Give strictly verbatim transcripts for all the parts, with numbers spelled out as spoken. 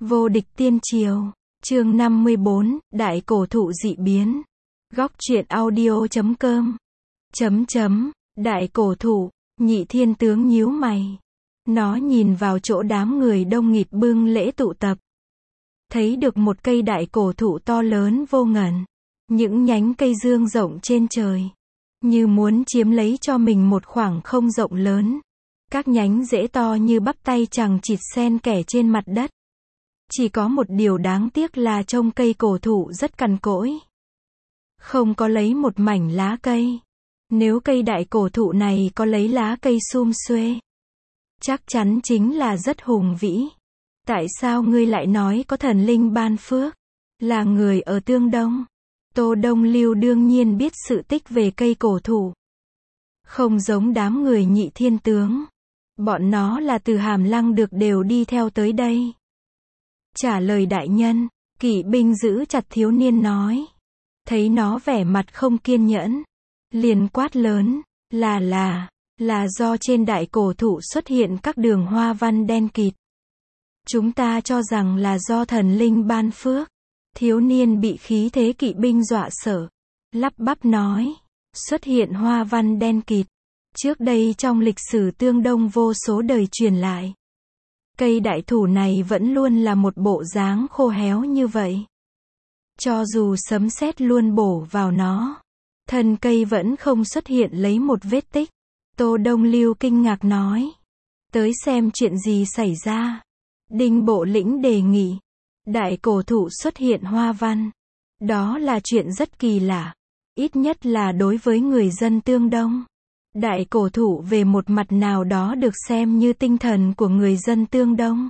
Vô địch tiên triều, chương năm mươi bốn, Đại cổ thụ dị biến. Góc truyện audio chấm com. Chấm chấm, đại cổ thụ, Nhị Thiên tướng nhíu mày. Nó nhìn vào chỗ đám người đông nghịt bưng lễ tụ tập. Thấy được một cây đại cổ thụ to lớn vô ngần. Những nhánh cây dương rộng trên trời. Như muốn chiếm lấy cho mình một khoảng không rộng lớn. Các nhánh rễ to như bắp tay chằng chịt xen kẽ trên mặt đất. Chỉ có một điều đáng tiếc là trông cây cổ thụ rất cằn cỗi. Không có lấy một mảnh lá cây. Nếu cây đại cổ thụ này có lấy lá cây sum xuê, chắc chắn chính là rất hùng vĩ. Tại sao ngươi lại nói có thần linh ban phước? Là người ở Tương Đông. Tô Đông Lưu đương nhiên biết sự tích về cây cổ thụ. Không giống đám người Nhị Thiên tướng. Bọn nó là từ Hàm Lăng được đều đi theo tới đây. Trả lời đại nhân, kỵ binh giữ chặt thiếu niên nói. Thấy nó vẻ mặt không kiên nhẫn. Liền quát lớn, là là, là do trên đại cổ thụ xuất hiện các đường hoa văn đen kịt. Chúng ta cho rằng là do thần linh ban phước. Thiếu niên bị khí thế kỵ binh dọa sợ. Lắp bắp nói, xuất hiện hoa văn đen kịt. Trước đây trong lịch sử Tương Đông vô số đời truyền lại. Cây đại thụ này vẫn luôn là một bộ dáng khô héo như vậy. Cho dù sấm sét luôn bổ vào nó, thân cây vẫn không xuất hiện lấy một vết tích. Tô Đông Lưu kinh ngạc nói. Tới xem chuyện gì xảy ra. Đinh Bộ Lĩnh đề nghị. Đại cổ thụ xuất hiện hoa văn. Đó là chuyện rất kỳ lạ. Ít nhất là đối với người dân Tương Đông. Đại cổ thụ về một mặt nào đó được xem như tinh thần của người dân Tương Đông.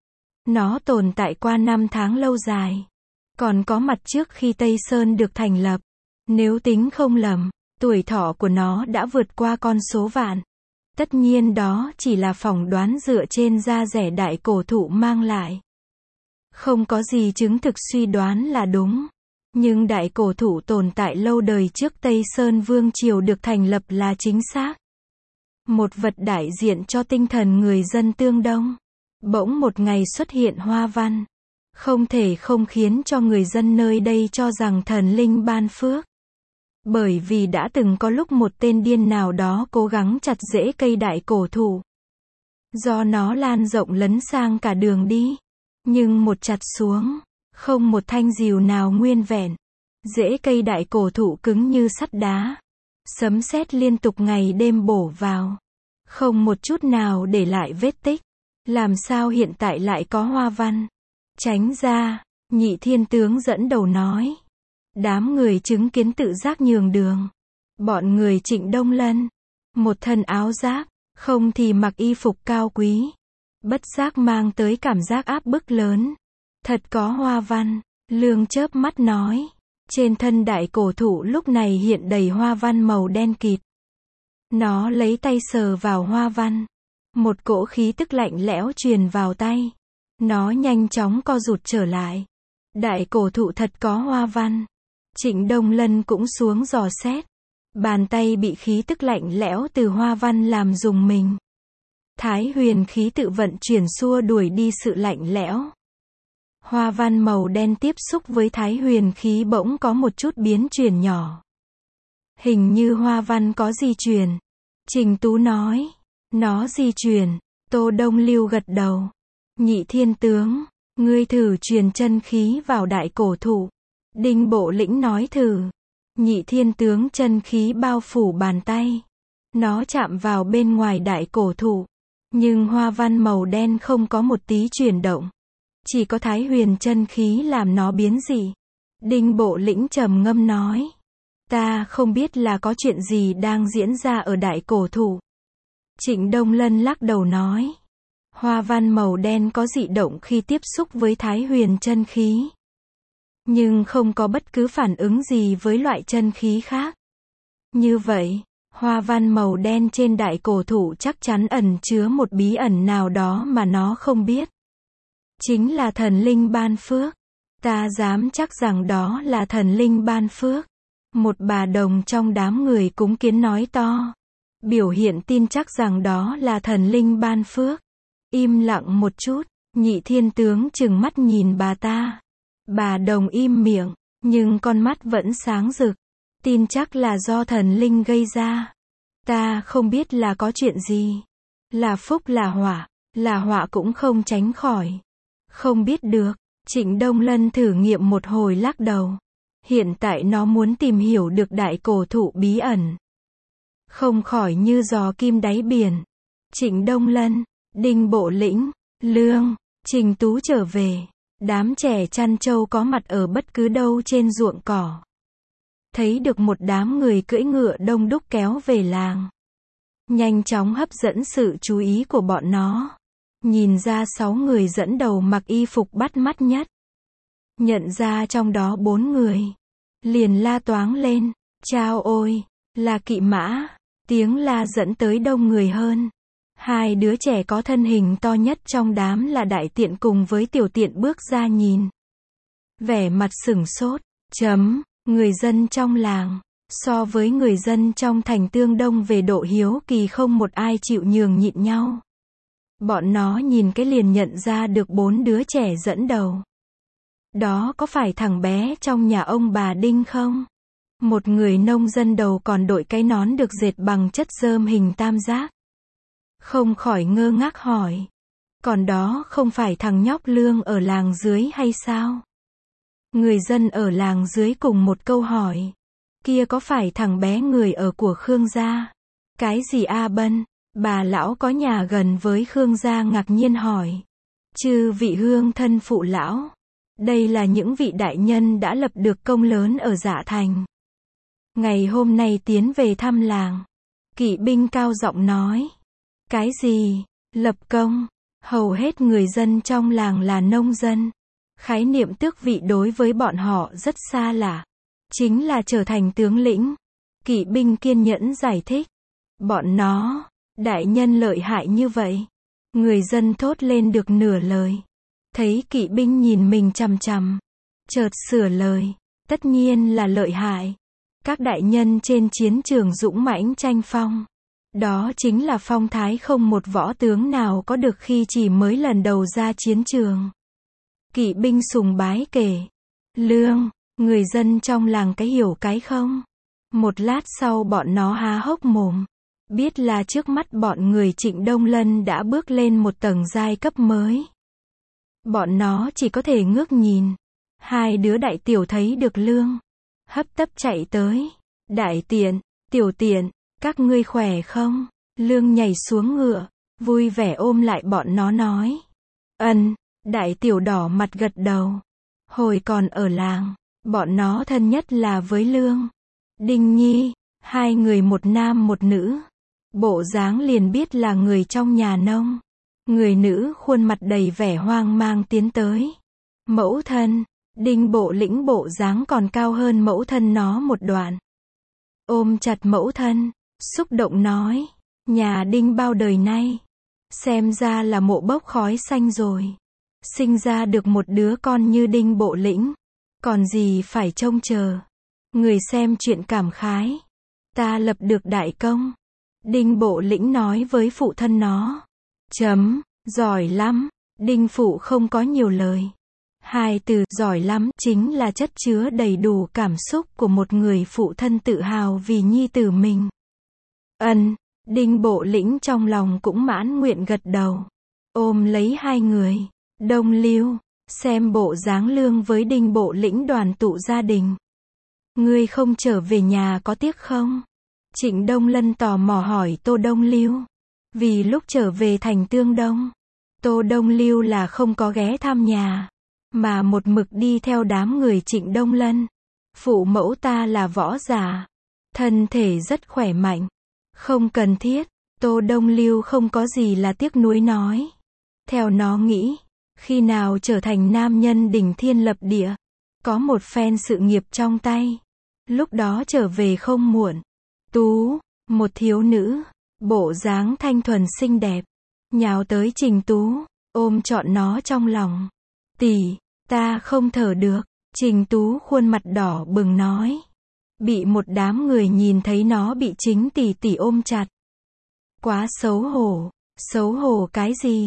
Nó tồn tại qua năm tháng lâu dài. Còn có mặt trước khi Tây Sơn được thành lập. Nếu tính không lầm, tuổi thọ của nó đã vượt qua con số vạn. Tất nhiên đó chỉ là phỏng đoán dựa trên da rẻ đại cổ thụ mang lại. Không có gì chứng thực suy đoán là đúng. Nhưng đại cổ thụ tồn tại lâu đời trước Tây Sơn Vương Triều được thành lập là chính xác. Một vật đại diện cho tinh thần người dân Tương Đông. Bỗng một ngày xuất hiện hoa văn. Không thể không khiến cho người dân nơi đây cho rằng thần linh ban phước. Bởi vì đã từng có lúc một tên điên nào đó cố gắng chặt rễ cây đại cổ thụ. Do nó lan rộng lấn sang cả đường đi. Nhưng một chặt xuống, không một thanh rìu nào nguyên vẹn. Rễ cây đại cổ thụ cứng như sắt đá. Sấm sét liên tục ngày đêm bổ vào. Không một chút nào để lại vết tích. Làm sao hiện tại lại có hoa văn? Tránh ra, Nhị Thiên tướng dẫn đầu nói. Đám người chứng kiến tự giác nhường đường. Bọn người Trịnh Đông Lân. Một thân áo giáp, không thì mặc y phục cao quý. Bất giác mang tới cảm giác áp bức lớn. Thật có hoa văn. Lương chớp mắt nói. Trên thân đại cổ thụ lúc này hiện đầy hoa văn màu đen kịt. Nó lấy tay sờ vào hoa văn. Một cỗ khí tức lạnh lẽo truyền vào tay. Nó nhanh chóng co rụt trở lại. Đại cổ thụ thật có hoa văn. Trịnh Đông Lân cũng xuống dò xét. Bàn tay bị khí tức lạnh lẽo từ hoa văn làm rùng mình. Thái huyền khí tự vận chuyển xua đuổi đi sự lạnh lẽo. Hoa văn màu đen tiếp xúc với thái huyền khí bỗng có một chút biến chuyển nhỏ. Hình như hoa văn có di chuyển. Trình Tú nói. Nó di chuyển. Tô Đông Lưu gật đầu. Nhị Thiên tướng, ngươi thử truyền chân khí vào đại cổ thụ. Đinh Bộ Lĩnh nói thử. Nhị Thiên tướng chân khí bao phủ bàn tay. Nó chạm vào bên ngoài đại cổ thụ. Nhưng hoa văn màu đen không có một tí chuyển động. Chỉ có thái huyền chân khí làm nó biến dị. Đinh Bộ Lĩnh trầm ngâm nói. Ta không biết là có chuyện gì đang diễn ra ở đại cổ thụ. Trịnh Đông Lân lắc đầu nói. Hoa văn màu đen có dị động khi tiếp xúc với thái huyền chân khí. Nhưng không có bất cứ phản ứng gì với loại chân khí khác. Như vậy, hoa văn màu đen trên đại cổ thụ chắc chắn ẩn chứa một bí ẩn nào đó mà nó không biết. Chính là thần linh ban phước. Ta dám chắc rằng đó là thần linh ban phước. Một bà đồng trong đám người cúng kiến nói to. Biểu hiện tin chắc rằng đó là thần linh ban phước. Im lặng một chút, Nhị thiên tướng trừng mắt nhìn bà ta. Bà Đồng im miệng, nhưng con mắt vẫn sáng rực. Tin chắc là do thần linh gây ra. Ta không biết là có chuyện gì. Là phúc là họa, là họa cũng không tránh khỏi. Không biết được. Trịnh Đông Lân thử nghiệm một hồi lắc đầu. Hiện tại nó muốn tìm hiểu được đại cổ thụ bí ẩn. Không khỏi như giò kim đáy biển. Trịnh Đông Lân, Đinh Bộ Lĩnh, Lương, Trình Tú trở về. Đám trẻ chăn trâu có mặt ở bất cứ đâu trên ruộng cỏ. Thấy được một đám người cưỡi ngựa đông đúc kéo về làng. Nhanh chóng hấp dẫn sự chú ý của bọn nó. Nhìn ra sáu người dẫn đầu mặc y phục bắt mắt nhất. Nhận ra trong đó bốn người. Liền la toáng lên. Chao ôi, là kỵ mã. Tiếng la dẫn tới đông người hơn. Hai đứa trẻ có thân hình to nhất trong đám là đại tiện cùng với tiểu tiện bước ra nhìn. Vẻ mặt sửng sốt. Chấm, người dân trong làng. So với người dân trong thành tương đông về độ hiếu kỳ không một ai chịu nhường nhịn nhau. Bọn nó nhìn cái liền nhận ra được bốn đứa trẻ dẫn đầu. Đó có phải thằng bé trong nhà ông bà Đinh không? Một người nông dân đầu còn đội cái nón được dệt bằng chất rơm hình tam giác. Không khỏi ngơ ngác hỏi. Còn đó không phải thằng nhóc Lương ở làng dưới hay sao? Người dân ở làng dưới cùng một câu hỏi. Kia có phải thằng bé người ở của Khương gia? Cái gì A Bân? Bà lão có nhà gần với Khương gia ngạc nhiên hỏi. Chư vị hương thân phụ lão. Đây là những vị đại nhân đã lập được công lớn ở Dạ Thành. Ngày hôm nay tiến về thăm làng. Kỵ binh cao giọng nói. Cái gì? Lập công? Hầu hết người dân trong làng là nông dân. Khái niệm tước vị đối với bọn họ rất xa lạ. Chính là trở thành tướng lĩnh. Kỵ binh kiên nhẫn giải thích. Bọn nó, đại nhân lợi hại như vậy. Người dân thốt lên được nửa lời. Thấy kỵ binh nhìn mình chằm chằm. Chợt sửa lời. Tất nhiên là lợi hại. Các đại nhân trên chiến trường dũng mãnh tranh phong. Đó chính là phong thái không một võ tướng nào có được khi chỉ mới lần đầu ra chiến trường. Kỵ binh sùng bái kể. Lương, người dân trong làng cái hiểu cái không? Một lát sau bọn nó há hốc mồm. Biết là trước mắt bọn người Trịnh Đông Lân đã bước lên một tầng giai cấp mới. Bọn nó chỉ có thể ngước nhìn. Hai đứa đại tiểu thấy được Lương. Hấp tấp chạy tới. Đại tiện, tiểu tiện, các ngươi khỏe không? Lương nhảy xuống ngựa. Vui vẻ ôm lại bọn nó nói. Ân, đại tiểu đỏ mặt gật đầu. Hồi còn ở làng, bọn nó thân nhất là với Lương. Đinh Nhi, hai người một nam một nữ. Bộ dáng liền biết là người trong nhà nông. Người nữ khuôn mặt đầy vẻ hoang mang tiến tới. Mẫu thân, Đinh Bộ Lĩnh bộ dáng còn cao hơn mẫu thân nó một đoạn. Ôm chặt mẫu thân, xúc động nói. Nhà Đinh bao đời nay. Xem ra là mộ bốc khói xanh rồi. Sinh ra được một đứa con như Đinh Bộ Lĩnh. Còn gì phải trông chờ. Người xem chuyện cảm khái. Ta lập được đại công. Đinh Bộ Lĩnh nói với phụ thân nó. Chấm, giỏi lắm. Đinh phụ không có nhiều lời. Hai từ giỏi lắm chính là chất chứa đầy đủ cảm xúc của một người phụ thân tự hào vì nhi tử mình. Ân, Đinh Bộ Lĩnh trong lòng cũng mãn nguyện gật đầu. Ôm lấy hai người. Đông Lưu, xem bộ dáng Lương với Đinh Bộ Lĩnh đoàn tụ gia đình. Ngươi không trở về nhà có tiếc không? Trịnh Đông Lân tò mò hỏi Tô Đông Lưu. Vì lúc trở về thành Tương Đông, Tô Đông Lưu là không có ghé thăm nhà, mà một mực đi theo đám người Trịnh Đông Lân. Phụ mẫu ta là võ giả, thân thể rất khỏe mạnh. Không cần thiết, Tô Đông Lưu không có gì là tiếc nuối nói. Theo nó nghĩ, khi nào trở thành nam nhân đỉnh thiên lập địa, có một phen sự nghiệp trong tay, lúc đó trở về không muộn. Tú, một thiếu nữ, bộ dáng thanh thuần xinh đẹp, nhào tới Trình Tú, ôm trọn nó trong lòng. Tỷ, ta không thở được. Trình Tú khuôn mặt đỏ bừng nói. Bị một đám người nhìn thấy nó bị chính tỷ tỷ ôm chặt. Quá xấu hổ. Xấu hổ cái gì?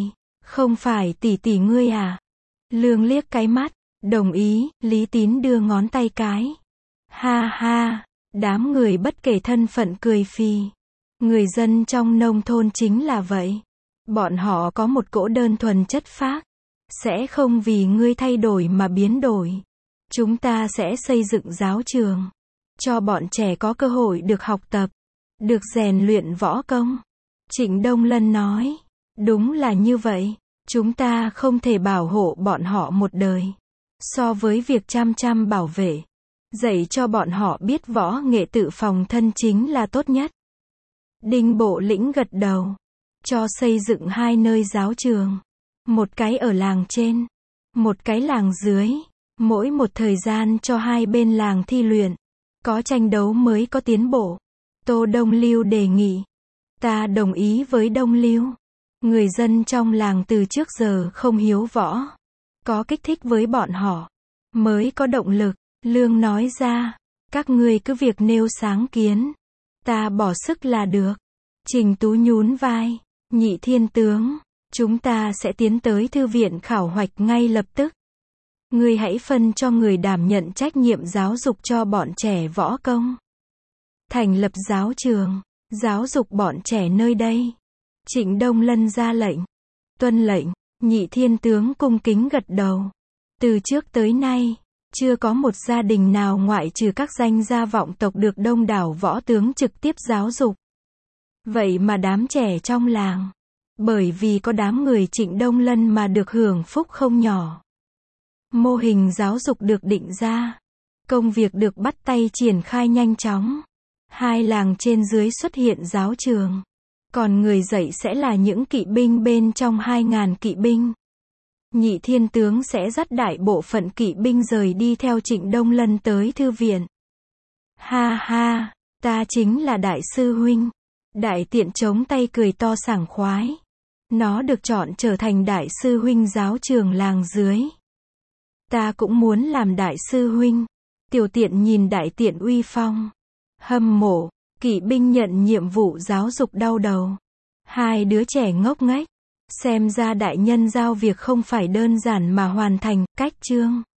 Không phải tỷ tỷ ngươi à? Lương liếc cái mắt, đồng ý, Lý Tín đưa ngón tay cái. Ha ha, đám người bất kể thân phận cười phì. Người dân trong nông thôn chính là vậy. Bọn họ có một cỗ đơn thuần chất phác. Sẽ không vì ngươi thay đổi mà biến đổi. Chúng ta sẽ xây dựng giáo trường. Cho bọn trẻ có cơ hội được học tập. Được rèn luyện võ công. Trịnh Đông Lân nói. Đúng là như vậy. Chúng ta không thể bảo hộ bọn họ một đời. So với việc chăm chăm bảo vệ. Dạy cho bọn họ biết võ nghệ tự phòng thân chính là tốt nhất. Đinh Bộ Lĩnh gật đầu. Cho xây dựng hai nơi giáo trường. Một cái ở làng trên. Một cái làng dưới. Mỗi một thời gian cho hai bên làng thi luyện. Có tranh đấu mới có tiến bộ. Tô Đông Lưu đề nghị. Ta đồng ý với Đông Lưu. Người dân trong làng từ trước giờ không hiếu võ. Có kích thích với bọn họ. Mới có động lực. Lương nói ra. Các ngươi cứ việc nêu sáng kiến. Ta bỏ sức là được. Trình Tú nhún vai. Nhị thiên tướng. Chúng ta sẽ tiến tới thư viện khảo hoạch ngay lập tức. Ngươi hãy phân cho người đảm nhận trách nhiệm giáo dục cho bọn trẻ võ công. Thành lập giáo trường. Giáo dục bọn trẻ nơi đây. Trịnh Đông Lân ra lệnh. Tuân lệnh. Nhị thiên tướng cung kính gật đầu. Từ trước tới nay, chưa có một gia đình nào ngoại trừ các danh gia vọng tộc được đông đảo võ tướng trực tiếp giáo dục. Vậy mà đám trẻ trong làng, bởi vì có đám người Trịnh Đông Lân mà được hưởng phúc không nhỏ. Mô hình giáo dục được định ra. Công việc được bắt tay triển khai nhanh chóng. Hai làng trên dưới xuất hiện giáo trường. Còn người dạy sẽ là những kỵ binh bên trong hai ngàn kỵ binh. Nhị thiên tướng sẽ dắt đại bộ phận kỵ binh rời đi theo Trịnh Đông Lân tới thư viện. Ha ha, ta chính là đại sư huynh. Đại tiện chống tay cười to sảng khoái. Nó được chọn trở thành đại sư huynh giáo trường làng dưới. Ta cũng muốn làm đại sư huynh. Tiểu tiện nhìn đại tiện uy phong. Hâm mộ, kỵ binh nhận nhiệm vụ giáo dục đau đầu. Hai đứa trẻ ngốc nghếch. Xem ra đại nhân giao việc không phải đơn giản mà hoàn thành, cách chương.